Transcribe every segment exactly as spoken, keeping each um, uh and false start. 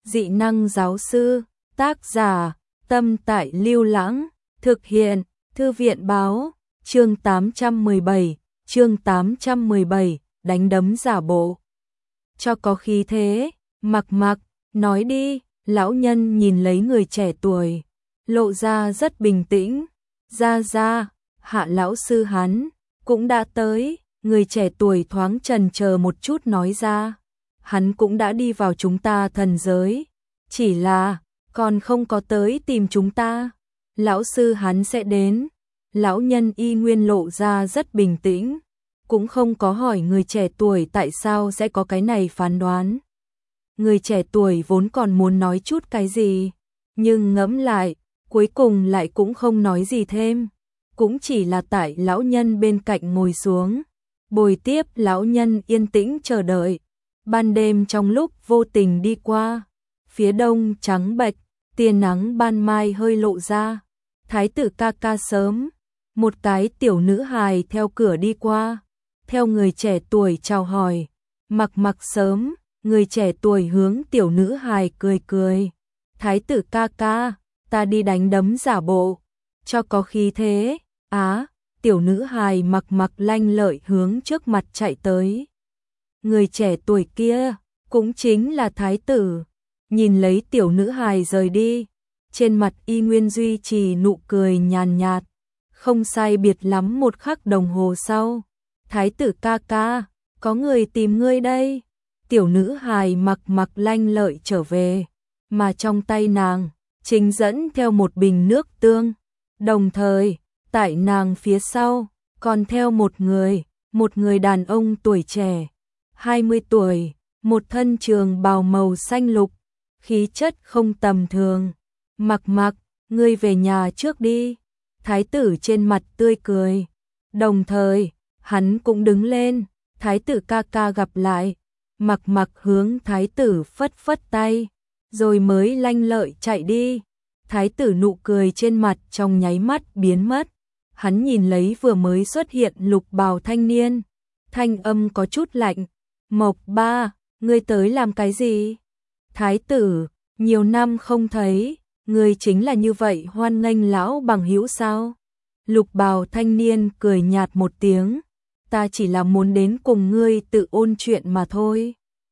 Dị năng giáo sư, tác giả, Tâm Tại Lưu Lãng, thực hiện, Thư viện báo, chương tám trăm mười bảy, chương tám trăm mười bảy, đánh đấm giả bộ. Cho có khí thế, Mặc Mặc, nói đi, lão nhân nhìn lấy người trẻ tuổi, lộ ra rất bình tĩnh, ra ra, Hạ lão sư hắn, cũng đã tới, người trẻ tuổi thoáng chần chờ một chút nói ra, hắn cũng đã đi vào chúng ta thần giới, chỉ là, còn không có tới tìm chúng ta, lão sư hắn sẽ đến, lão nhân y nguyên lộ ra rất bình tĩnh, cũng không có hỏi người trẻ tuổi tại sao sẽ có cái này phán đoán. Người trẻ tuổi vốn còn muốn nói chút cái gì, nhưng ngẫm lại, cuối cùng lại cũng không nói gì thêm, cũng chỉ là tại lão nhân bên cạnh ngồi xuống, bồi tiếp lão nhân yên tĩnh chờ đợi. Ban đêm trong lúc vô tình đi qua, phía đông trắng bệch, tia nắng ban mai hơi lộ ra, thái tử ca ca sớm, một cái tiểu nữ hài theo cửa đi qua, theo người trẻ tuổi chào hỏi, Mặc Mặc sớm, người trẻ tuổi hướng tiểu nữ hài cười cười, thái tử ca ca, ta đi đánh đấm giả bộ, cho có khí thế, á, tiểu nữ hài Mặc Mặc lanh lợi hướng trước mặt chạy tới. Người trẻ tuổi kia, cũng chính là thái tử, nhìn lấy tiểu nữ hài rời đi, trên mặt y nguyên duy trì nụ cười nhàn nhạt, không sai biệt lắm một khắc đồng hồ sau, thái tử ca ca, có người tìm ngươi đây, tiểu nữ hài Mặc Mặc lanh lợi trở về, mà trong tay nàng, chính dẫn theo một bình nước tương, đồng thời, tại nàng phía sau, còn theo một người, một người đàn ông tuổi trẻ, hai mươi tuổi, một thân trường bào màu xanh lục, khí chất không tầm thường. Mặc Mặc, ngươi về nhà trước đi. Thái tử trên mặt tươi cười. Đồng thời, hắn cũng đứng lên, thái tử ca ca gặp lại. Mặc Mặc hướng thái tử phất phất tay, rồi mới lanh lợi chạy đi. Thái tử nụ cười trên mặt trong nháy mắt biến mất. Hắn nhìn lấy vừa mới xuất hiện lục bào thanh niên, thanh âm có chút lạnh. Mộc ba, ngươi tới làm cái gì? Thái tử, nhiều năm không thấy, ngươi chính là như vậy hoan nghênh lão bằng hữu sao? Lục bào thanh niên cười nhạt một tiếng, ta chỉ là muốn đến cùng ngươi tự ôn chuyện mà thôi.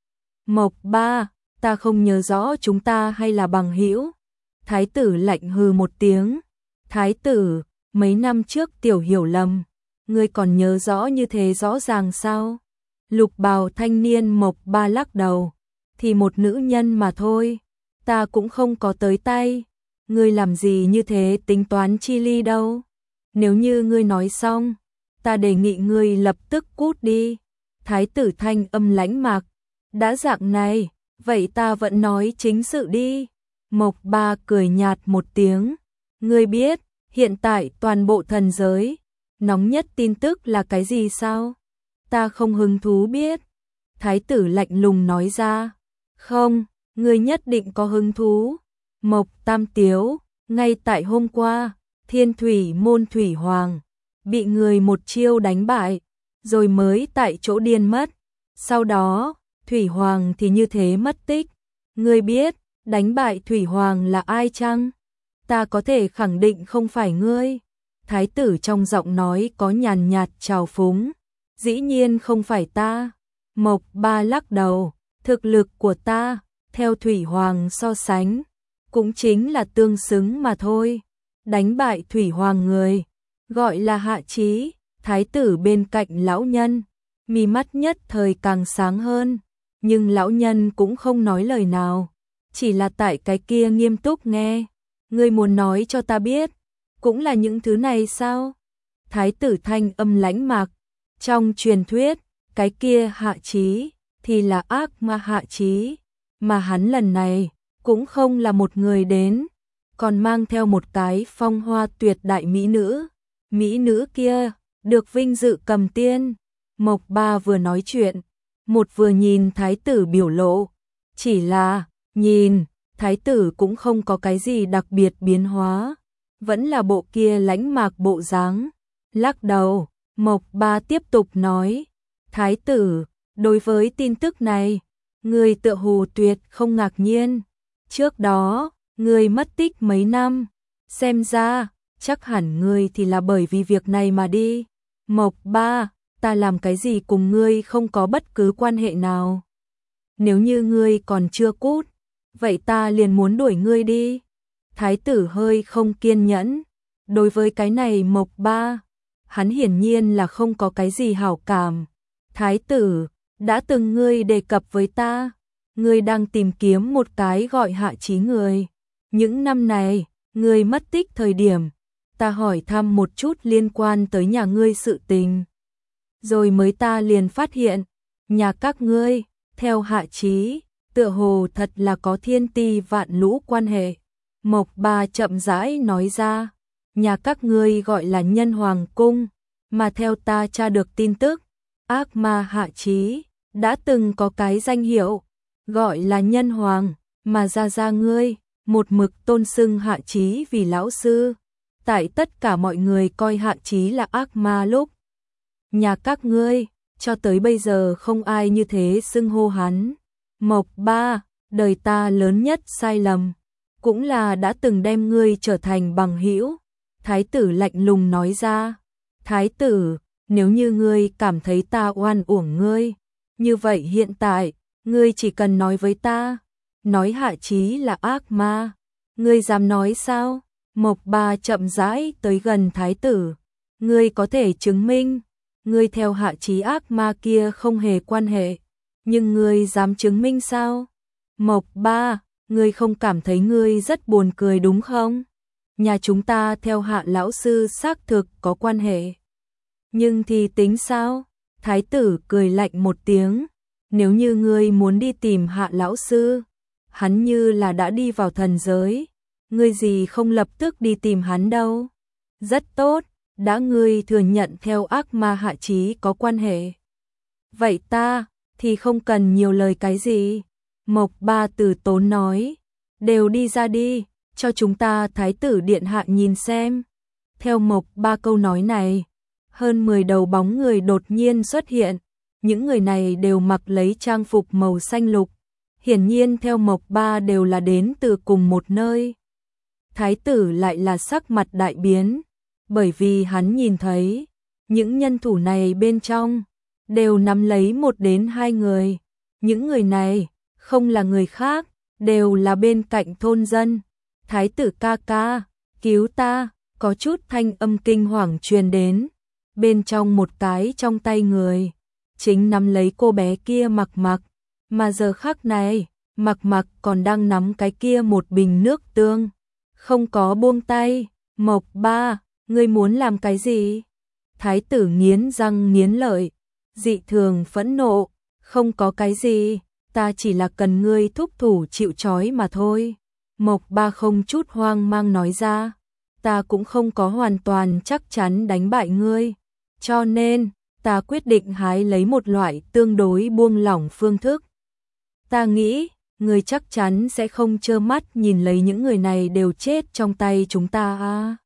Mộc ba, ta không nhớ rõ chúng ta hay là bằng hữu. Thái tử lạnh hừ một tiếng, thái tử, mấy năm trước tiểu hiểu lầm, ngươi còn nhớ rõ như thế rõ ràng sao? Lục bào thanh niên Mộc ba lắc đầu, thì một nữ nhân mà thôi, ta cũng không có tới tay, ngươi làm gì như thế tính toán chi ly đâu, nếu như ngươi nói xong, ta đề nghị ngươi lập tức cút đi. Thái tử thanh âm lãnh mạc, đã dạng này, vậy ta vẫn nói chính sự đi. Mộc ba cười nhạt một tiếng, ngươi biết, hiện tại toàn bộ thần giới, nóng nhất tin tức là cái gì sao? Ta không hứng thú biết. Thái tử lạnh lùng nói ra, không, ngươi nhất định có hứng thú. Mộc Tam Tiếu, ngay tại hôm qua, Thiên Thủy môn Thủy Hoàng, bị người một chiêu đánh bại, rồi mới tại chỗ điên mất. Sau đó, Thủy Hoàng thì như thế mất tích. Ngươi biết, đánh bại Thủy Hoàng là ai chăng? Ta có thể khẳng định không phải ngươi. Thái tử trong giọng nói có nhàn nhạt trào phúng. Dĩ nhiên không phải ta. Mộc ba lắc đầu, thực lực của ta, theo Thủy Hoàng so sánh, cũng chính là tương xứng mà thôi. Đánh bại Thủy Hoàng người, gọi là Hạ Chí. Thái tử bên cạnh lão nhân, mi mắt nhất thời càng sáng hơn, nhưng lão nhân cũng không nói lời nào, chỉ là tại cái kia nghiêm túc nghe. Ngươi muốn nói cho ta biết, cũng là những thứ này sao? Thái tử thanh âm lãnh mạc, trong truyền thuyết, cái kia Hạ Chí thì là ác ma Hạ Chí, mà hắn lần này cũng không là một người đến, còn mang theo một cái phong hoa tuyệt đại mỹ nữ. Mỹ nữ kia được vinh dự cầm tiên. Mộc ba vừa nói chuyện, một vừa nhìn thái tử biểu lộ, chỉ là nhìn, thái tử cũng không có cái gì đặc biệt biến hóa, vẫn là bộ kia lãnh mạc bộ dáng. Lắc đầu, Mộc ba tiếp tục nói, thái tử, đối với tin tức này, người tựa hồ tuyệt không ngạc nhiên, Trước đó, ngươi mất tích mấy năm, xem ra, chắc hẳn ngươi thì là bởi vì việc này mà đi. Mộc Ba, ta làm cái gì cùng ngươi không có bất cứ quan hệ nào. Nếu như ngươi còn chưa cút, vậy ta liền muốn đuổi ngươi đi. Thái tử hơi không kiên nhẫn. Đối với cái này Mộc Ba, hắn hiển nhiên là không có cái gì hảo cảm. Thái tử, đã từng ngươi đề cập với ta, ngươi đang tìm kiếm một cái gọi Hạ Chí người. Những năm này, ngươi mất tích thời điểm, ta hỏi thăm một chút liên quan tới nhà ngươi sự tình. Rồi mới ta liền phát hiện, nhà các ngươi, theo Hạ Chí, tựa hồ thật là có thiên ti vạn lũ quan hệ. Mộc Ba chậm rãi nói ra, nhà các ngươi gọi là Nhân Hoàng Cung, mà theo ta tra được tin tức, ác ma Hạ Chí đã từng có cái danh hiệu, gọi là Nhân Hoàng, mà ra ra ngươi, một mực tôn xưng Hạ Chí vì lão sư. Tại tất cả mọi người coi Hạ Chí là ác ma lúc, nhà các ngươi, cho tới bây giờ không ai như thế xưng hô hắn. Mộc Ba, đời ta lớn nhất sai lầm, cũng là đã từng đem ngươi trở thành bằng hữu. Thái tử lạnh lùng nói ra. Thái tử, nếu như ngươi cảm thấy ta oan uổng ngươi, như vậy hiện tại, ngươi chỉ cần nói với ta, nói Hạ Chí là ác ma, ngươi dám nói sao? Mộc Ba chậm rãi tới gần thái tử, ngươi có thể chứng minh, ngươi theo Hạ Chí ác ma kia không hề quan hệ, nhưng ngươi dám chứng minh sao? Mộc Ba, ngươi không cảm thấy ngươi rất buồn cười đúng không? Nhà chúng ta theo Hạ lão sư xác thực có quan hệ. Nhưng thì tính sao? Thái tử cười lạnh một tiếng, nếu như ngươi muốn đi tìm Hạ lão sư, hắn như là đã đi vào thần giới, ngươi gì không lập tức đi tìm hắn đâu. Rất tốt, đã ngươi thừa nhận theo ác ma Hạ Chí có quan hệ. Vậy ta, thì không cần nhiều lời cái gì. Mộc Ba từ tốn nói, đều đi ra đi, cho chúng ta thái tử điện hạ nhìn xem. Theo Mộc Ba câu nói này, hơn mười đầu bóng người đột nhiên xuất hiện, những người này đều mặc lấy trang phục màu xanh lục, hiển nhiên theo Mộc Ba đều là đến từ cùng một nơi. Thái tử lại là sắc mặt đại biến, bởi vì hắn nhìn thấy, những nhân thủ này bên trong, đều nắm lấy một đến hai người. Những người này, không là người khác, đều là bên cạnh thôn dân. Thái tử ca ca, cứu ta, có chút thanh âm kinh hoàng truyền đến. Bên trong một cái trong tay người, chính nắm lấy cô bé kia Mặc Mặc, mà giờ khắc này, Mặc Mặc còn đang nắm cái kia một bình nước tương, không có buông tay. Mộc Ba, ngươi muốn làm cái gì? Thái tử nghiến răng nghiến lợi, dị thường phẫn nộ, không có cái gì, ta chỉ là cần ngươi thúc thủ chịu trói mà thôi. Mộc Ba không chút hoang mang nói ra, ta cũng không có hoàn toàn chắc chắn đánh bại ngươi, cho nên, ta quyết định hái lấy một loại tương đối buông lỏng phương thức. Ta nghĩ, ngươi chắc chắn sẽ không trơ mắt nhìn lấy những người này đều chết trong tay chúng ta à.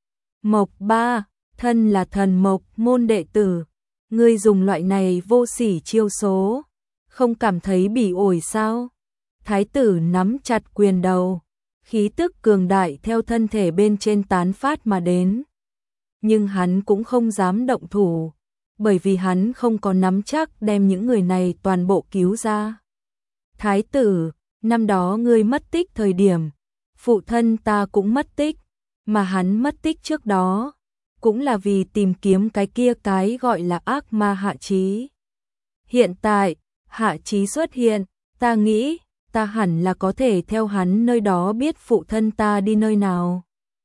Mộc Ba, thân là thần mộc môn đệ tử, ngươi dùng loại này vô sỉ chiêu số, không cảm thấy bỉ ổi sao? Thái tử nắm chặt quyền đầu, khí tức cường đại theo thân thể bên trên tán phát mà đến. Nhưng hắn cũng không dám động thủ, bởi vì hắn không có nắm chắc đem những người này toàn bộ cứu ra. Thái tử, năm đó ngươi mất tích thời điểm, phụ thân ta cũng mất tích, mà hắn mất tích trước đó, cũng là vì tìm kiếm cái kia cái gọi là ác ma Hạ Chí. Hiện tại, Hạ Chí xuất hiện, ta nghĩ, ta hẳn là có thể theo hắn nơi đó biết phụ thân ta đi nơi nào.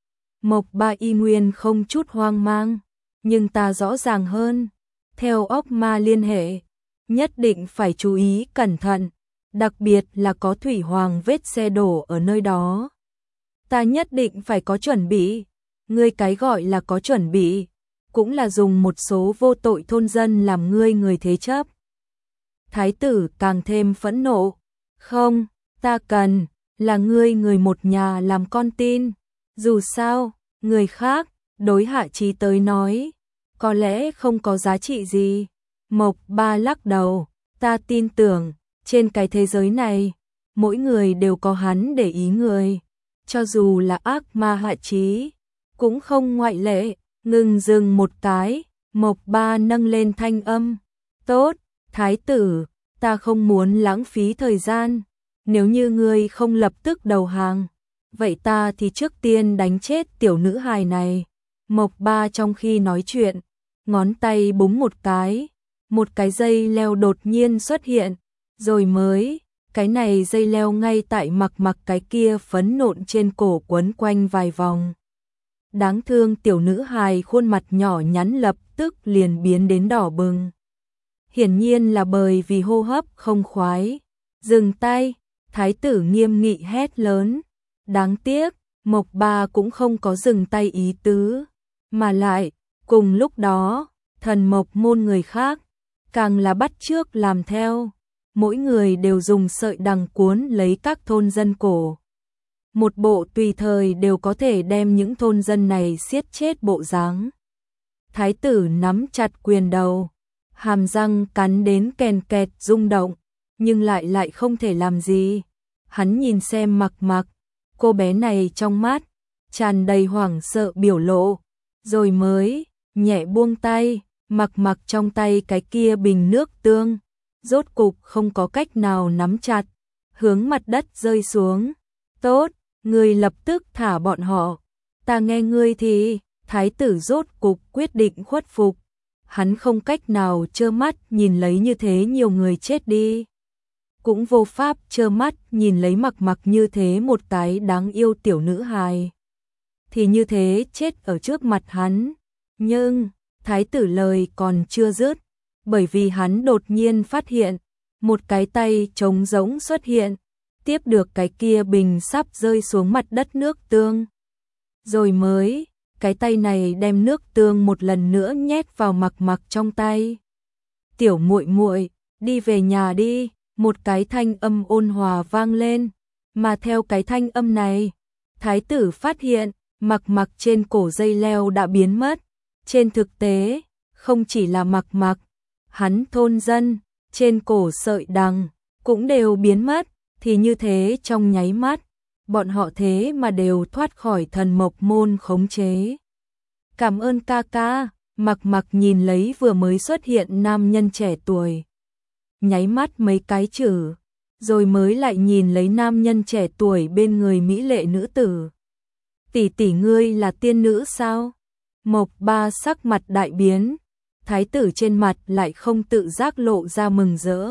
Mộc Ba y nguyên không chút hoang mang, nhưng ta rõ ràng hơn, theo ốc ma liên hệ, nhất định phải chú ý cẩn thận, đặc biệt là có thủy hoàng vết xe đổ ở nơi đó. Ta nhất định phải có chuẩn bị, ngươi cái gọi là có chuẩn bị, cũng là dùng một số vô tội thôn dân làm ngươi người thế chấp. Thái tử càng thêm phẫn nộ, không, ta cần, là ngươi người một nhà làm con tin, dù sao, người khác, đối Hạ Chí tới nói, có lẽ không có giá trị gì. Mộc Ba lắc đầu, ta tin tưởng, trên cái thế giới này, mỗi người đều có hắn để ý người, cho dù là ác ma Hạ Chí, cũng không ngoại lệ. Ngừng dừng một cái, Mộc Ba nâng lên thanh âm, tốt, thái tử, ta không muốn lãng phí thời gian, nếu như ngươi không lập tức đầu hàng, vậy ta thì trước tiên đánh chết tiểu nữ hài này. Mộc Ba trong khi nói chuyện, ngón tay búng một cái, một cái dây leo đột nhiên xuất hiện, rồi mới, cái này dây leo ngay tại mặc mặc cái kia phấn nộn trên cổ quấn quanh vài vòng. Đáng thương tiểu nữ hài khuôn mặt nhỏ nhắn lập tức liền biến đến đỏ bừng. Hiển nhiên là bởi vì hô hấp không khoái. Dừng tay, thái tử nghiêm nghị hét lớn. Đáng tiếc, Mộc Ba cũng không có dừng tay ý tứ. Mà lại, cùng lúc đó, thần mộc môn người khác, càng là bắt chước làm theo. Mỗi người đều dùng sợi đằng cuốn lấy các thôn dân cổ. Một bộ tùy thời đều có thể đem những thôn dân này siết chết bộ dáng. Thái tử nắm chặt quyền đầu, hàm răng cắn đến kèn kẹt rung động, nhưng lại lại không thể làm gì. Hắn nhìn xem Mặc Mặc, cô bé này trong mắt tràn đầy hoảng sợ biểu lộ, rồi mới nhẹ buông tay. Mặc Mặc trong tay cái kia bình nước tương, rốt cục không có cách nào nắm chặt, hướng mặt đất rơi xuống. Tốt, ngươi lập tức thả bọn họ, ta nghe ngươi thì. Thái tử rốt cục quyết định khuất phục, hắn không cách nào trơ mắt nhìn lấy như thế nhiều người chết đi, cũng vô pháp trơ mắt nhìn lấy Mặc Mặc như thế một cái đáng yêu tiểu nữ hài thì như thế chết ở trước mặt hắn. Nhưng thái tử lời còn chưa dứt, bởi vì hắn đột nhiên phát hiện một cái tay trống rỗng xuất hiện, tiếp được cái kia bình sắp rơi xuống mặt đất nước tương. Rồi mới, cái tay này đem nước tương một lần nữa nhét vào Mặc Mặc trong tay. Tiểu muội muội, đi về nhà đi, một cái thanh âm ôn hòa vang lên, mà theo cái thanh âm này, thái tử phát hiện, Mặc Mặc trên cổ dây leo đã biến mất. Trên thực tế, không chỉ là Mặc Mặc, hắn thôn dân, trên cổ sợi đằng, cũng đều biến mất, thì như thế trong nháy mắt, bọn họ thế mà đều thoát khỏi thần mộc môn khống chế. Cảm ơn ca ca, Mặc Mặc nhìn lấy vừa mới xuất hiện nam nhân trẻ tuổi. Nháy mắt mấy cái chữ, rồi mới lại nhìn lấy nam nhân trẻ tuổi bên người mỹ lệ nữ tử. Tỷ tỷ ngươi là tiên nữ sao? Mộc Ba sắc mặt đại biến, thái tử trên mặt lại không tự giác lộ ra mừng rỡ.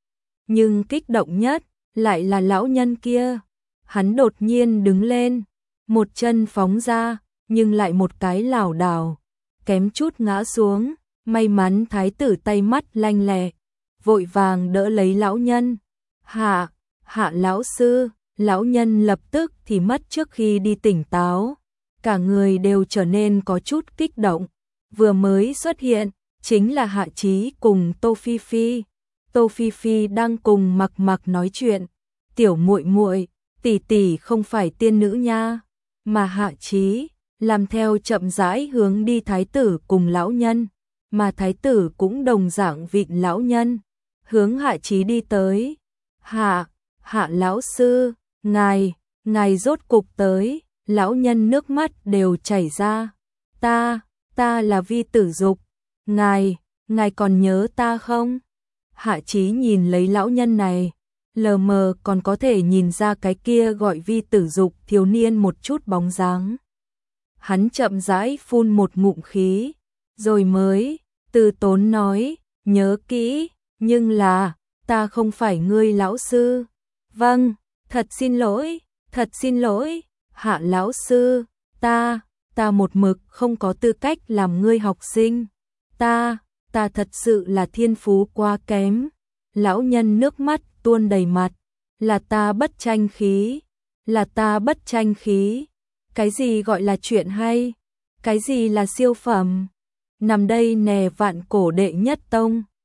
Nhưng kích động nhất lại là lão nhân kia. Hắn đột nhiên đứng lên, một chân phóng ra, nhưng lại một cái lảo đảo, kém chút ngã xuống. May mắn thái tử tay mắt lanh lẹ, vội vàng đỡ lấy lão nhân. Hạ, hạ lão sư, lão nhân lập tức thì mất trước khi đi tỉnh táo. Cả người đều trở nên có chút kích động. Vừa mới xuất hiện, chính là Hạ Chí cùng Tô Phi Phi. Tô Phi Phi đang cùng Mặc Mặc nói chuyện. Tiểu muội muội, tỷ tỷ không phải tiên nữ nha. Mà Hạ Chí làm theo chậm rãi hướng đi thái tử cùng lão nhân, mà thái tử cũng đồng dạng vịn lão nhân, hướng Hạ Chí đi tới. Hạ, Hạ lão sư, ngài, ngài rốt cục tới. Lão nhân nước mắt đều chảy ra. Ta, ta là Vi Tử Dục. Ngài, ngài còn nhớ ta không? Hạ Chí nhìn lấy lão nhân này, lờ mờ còn có thể nhìn ra cái kia gọi Vi Tử Dục thiếu niên một chút bóng dáng. Hắn chậm rãi phun một ngụm khí, rồi mới từ tốn nói, nhớ kỹ, nhưng là, ta không phải ngươi lão sư. Vâng, thật xin lỗi, thật xin lỗi. Hạ lão sư, ta, ta một mực không có tư cách làm ngươi học sinh. Ta, ta thật sự là thiên phú quá kém. Lão nhân nước mắt tuôn đầy mặt. Là ta bất tranh khí, là ta bất tranh khí. Cái gì gọi là chuyện hay? Cái gì là siêu phẩm? Nằm đây nè vạn cổ đệ nhất tông.